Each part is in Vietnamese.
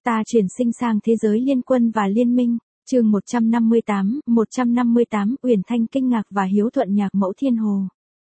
Ta chuyển sinh sang thế giới liên quân và liên minh. Chương 158, Uyển Thanh kinh ngạc và hiếu thuận nhạc mẫu Thiên Hồ.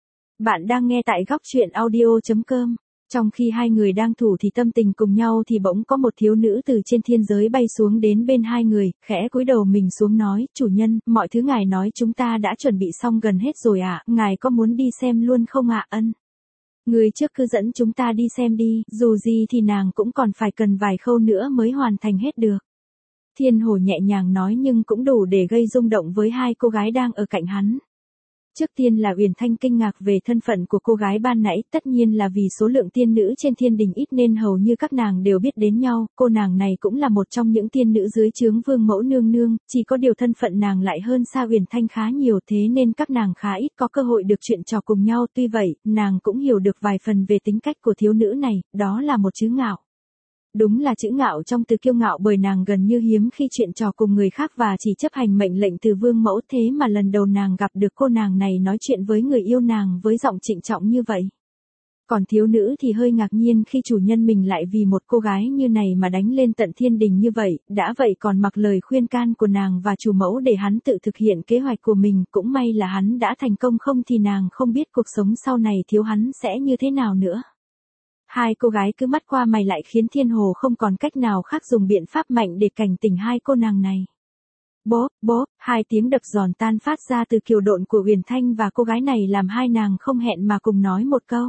Bạn đang nghe tại góc truyện audio.com. Trong khi hai người đang thủ thì tâm tình cùng nhau thì bỗng có một thiếu nữ từ trên thiên giới bay xuống đến bên hai người, khẽ cúi đầu mình xuống nói, chủ nhân, mọi thứ ngài nói chúng ta đã chuẩn bị xong gần hết rồi ạ, ngài có muốn đi xem luôn không ạ? Ân. Người trước cứ dẫn chúng ta đi xem đi, dù gì thì nàng cũng còn phải cần vài khâu nữa mới hoàn thành hết được. Thiên Hồ nhẹ nhàng nói nhưng cũng đủ để gây rung động với hai cô gái đang ở cạnh hắn. Trước tiên là Uyển Thanh kinh ngạc về thân phận của cô gái ban nãy, tất nhiên là vì số lượng tiên nữ trên thiên đình ít nên hầu như các nàng đều biết đến nhau, cô nàng này cũng là một trong những tiên nữ dưới trướng Vương Mẫu Nương Nương, chỉ có điều thân phận nàng lại hơn xa Uyển Thanh khá nhiều thế nên các nàng khá ít có cơ hội được chuyện trò cùng nhau, tuy vậy, nàng cũng hiểu được vài phần về tính cách của thiếu nữ này, đó là một chữ ngạo. Đúng là chữ ngạo trong từ kiêu ngạo bởi nàng gần như hiếm khi chuyện trò cùng người khác và chỉ chấp hành mệnh lệnh từ Vương Mẫu, thế mà lần đầu nàng gặp được cô nàng này nói chuyện với người yêu nàng với giọng trịnh trọng như vậy. Còn thiếu nữ thì hơi ngạc nhiên khi chủ nhân mình lại vì một cô gái như này mà đánh lên tận thiên đình như vậy, đã vậy còn mặc lời khuyên can của nàng và chủ mẫu để hắn tự thực hiện kế hoạch của mình, cũng may là hắn đã thành công, không thì nàng không biết cuộc sống sau này thiếu hắn sẽ như thế nào nữa. Hai cô gái cứ mắt qua mày lại khiến Thiên Hồ không còn cách nào khác dùng biện pháp mạnh để cảnh tỉnh hai cô nàng này. Bốp, bốp, hai tiếng đập giòn tan phát ra từ kiều độn của Uyển Thanh và cô gái này làm hai nàng không hẹn mà cùng nói một câu.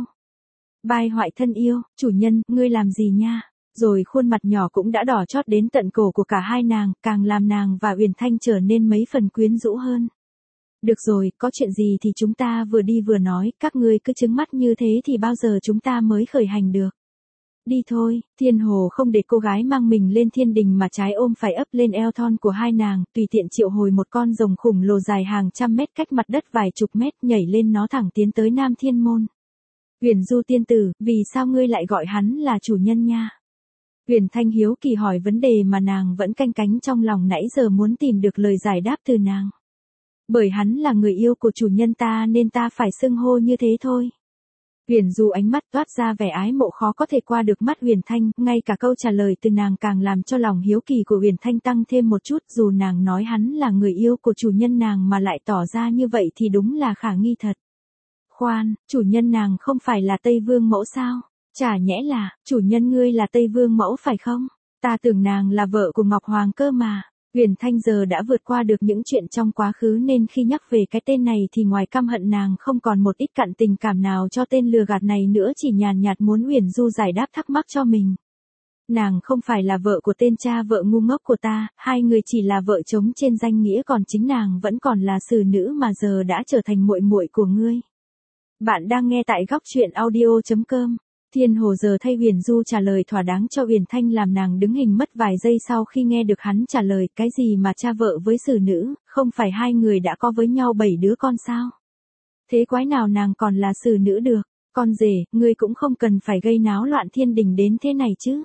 Bai hoại thân yêu, chủ nhân, ngươi làm gì nha? Rồi khuôn mặt nhỏ cũng đã đỏ chót đến tận cổ của cả hai nàng, càng làm nàng và Uyển Thanh trở nên mấy phần quyến rũ hơn. Được rồi, có chuyện gì thì chúng ta vừa đi vừa nói, các ngươi cứ trừng mắt như thế thì bao giờ chúng ta mới khởi hành được. Đi thôi, Thiên Hồ không để cô gái mang mình lên thiên đình mà trái ôm phải ấp lên eo thon của hai nàng, tùy tiện triệu hồi một con rồng khủng lồ dài hàng trăm mét cách mặt đất vài chục mét, nhảy lên nó thẳng tiến tới Nam Thiên Môn. Uyển Du tiên tử, vì sao ngươi lại gọi hắn là chủ nhân nha? Uyển Thanh hiếu kỳ hỏi vấn đề mà nàng vẫn canh cánh trong lòng nãy giờ muốn tìm được lời giải đáp từ nàng. Bởi hắn là người yêu của chủ nhân ta nên ta phải xưng hô như thế thôi. Uyển Du ánh mắt toát ra vẻ ái mộ khó có thể qua được mắt Uyển Thanh, ngay cả câu trả lời từ nàng càng làm cho lòng hiếu kỳ của Uyển Thanh tăng thêm một chút, dù nàng nói hắn là người yêu của chủ nhân nàng mà lại tỏ ra như vậy thì đúng là khả nghi thật. Khoan, chủ nhân nàng không phải là Tây Vương Mẫu sao? Chả nhẽ là, chủ nhân ngươi là Tây Vương Mẫu phải không? Ta tưởng nàng là vợ của Ngọc Hoàng cơ mà. Uyển Thanh giờ đã vượt qua được những chuyện trong quá khứ nên khi nhắc về cái tên này thì ngoài căm hận nàng không còn một ít cặn tình cảm nào cho tên lừa gạt này nữa, chỉ nhàn nhạt muốn Uyển Du giải đáp thắc mắc cho mình. Nàng không phải là vợ của tên cha vợ ngu ngốc của ta, hai người chỉ là vợ chồng trên danh nghĩa, còn chính nàng vẫn còn là xử nữ mà giờ đã trở thành muội muội của ngươi. Bạn đang nghe tại góc truyện audio.com. Thiên Hồ giờ thay Uyển Du trả lời thỏa đáng cho Uyển Thanh làm nàng đứng hình mất vài giây sau khi nghe được hắn trả lời, cái gì mà cha vợ với xử nữ, không phải hai người đã có với nhau 7 đứa con sao? Thế quái nào nàng còn là xử nữ được? Con rể, ngươi cũng không cần phải gây náo loạn thiên đình đến thế này chứ.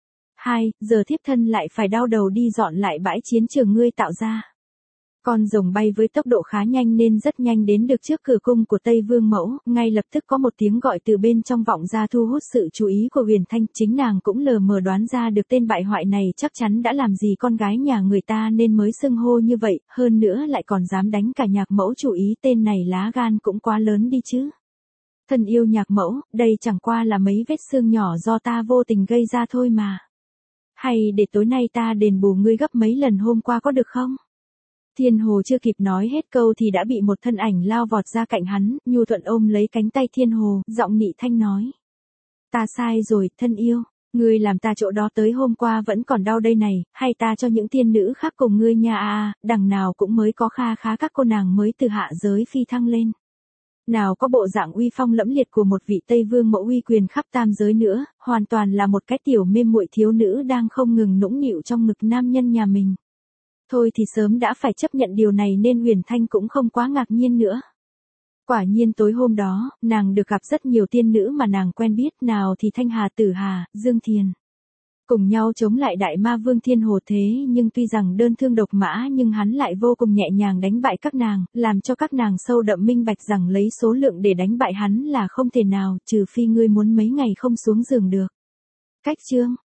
Giờ thiếp thân lại phải đau đầu đi dọn lại bãi chiến trường ngươi tạo ra. Con rồng bay với tốc độ khá nhanh nên rất nhanh đến được trước cửa cung của Tây Vương Mẫu, ngay lập tức có một tiếng gọi từ bên trong vọng ra thu hút sự chú ý của Uyển Thanh, chính nàng cũng lờ mờ đoán ra được tên bại hoại này chắc chắn đã làm gì con gái nhà người ta nên mới xưng hô như vậy, hơn nữa lại còn dám đánh cả nhạc mẫu chủ ý, tên này lá gan cũng quá lớn đi chứ. Thân yêu nhạc mẫu, đây chẳng qua là mấy vết xương nhỏ do ta vô tình gây ra thôi mà. Hay để tối nay ta đền bù ngươi gấp mấy lần hôm qua có được không? Thiên Hồ chưa kịp nói hết câu thì đã bị một thân ảnh lao vọt ra cạnh hắn, nhu thuận ôm lấy cánh tay Thiên Hồ, giọng nị thanh nói. Ta sai rồi, thân yêu, ngươi làm ta chỗ đó tới hôm qua vẫn còn đau đây này, hay ta cho những tiên nữ khác cùng ngươi nha đằng nào cũng mới có kha khá các cô nàng mới từ hạ giới phi thăng lên. Nào có bộ dạng uy phong lẫm liệt của một vị Tây Vương Mẫu uy quyền khắp tam giới nữa, hoàn toàn là một cái tiểu mê muội thiếu nữ đang không ngừng nũng nịu trong ngực nam nhân nhà mình. Thôi thì sớm đã phải chấp nhận điều này nên Uyển Thanh cũng không quá ngạc nhiên nữa. Quả nhiên tối hôm đó, nàng được gặp rất nhiều tiên nữ mà nàng quen biết, nào thì Thanh Hà, Tử Hà, Dương Thiền. Cùng nhau chống lại đại ma vương Thiên Hồ, thế nhưng tuy rằng đơn thương độc mã nhưng hắn lại vô cùng nhẹ nhàng đánh bại các nàng, làm cho các nàng sâu đậm minh bạch rằng lấy số lượng để đánh bại hắn là không thể nào, trừ phi ngươi muốn mấy ngày không xuống giường được. Cách chương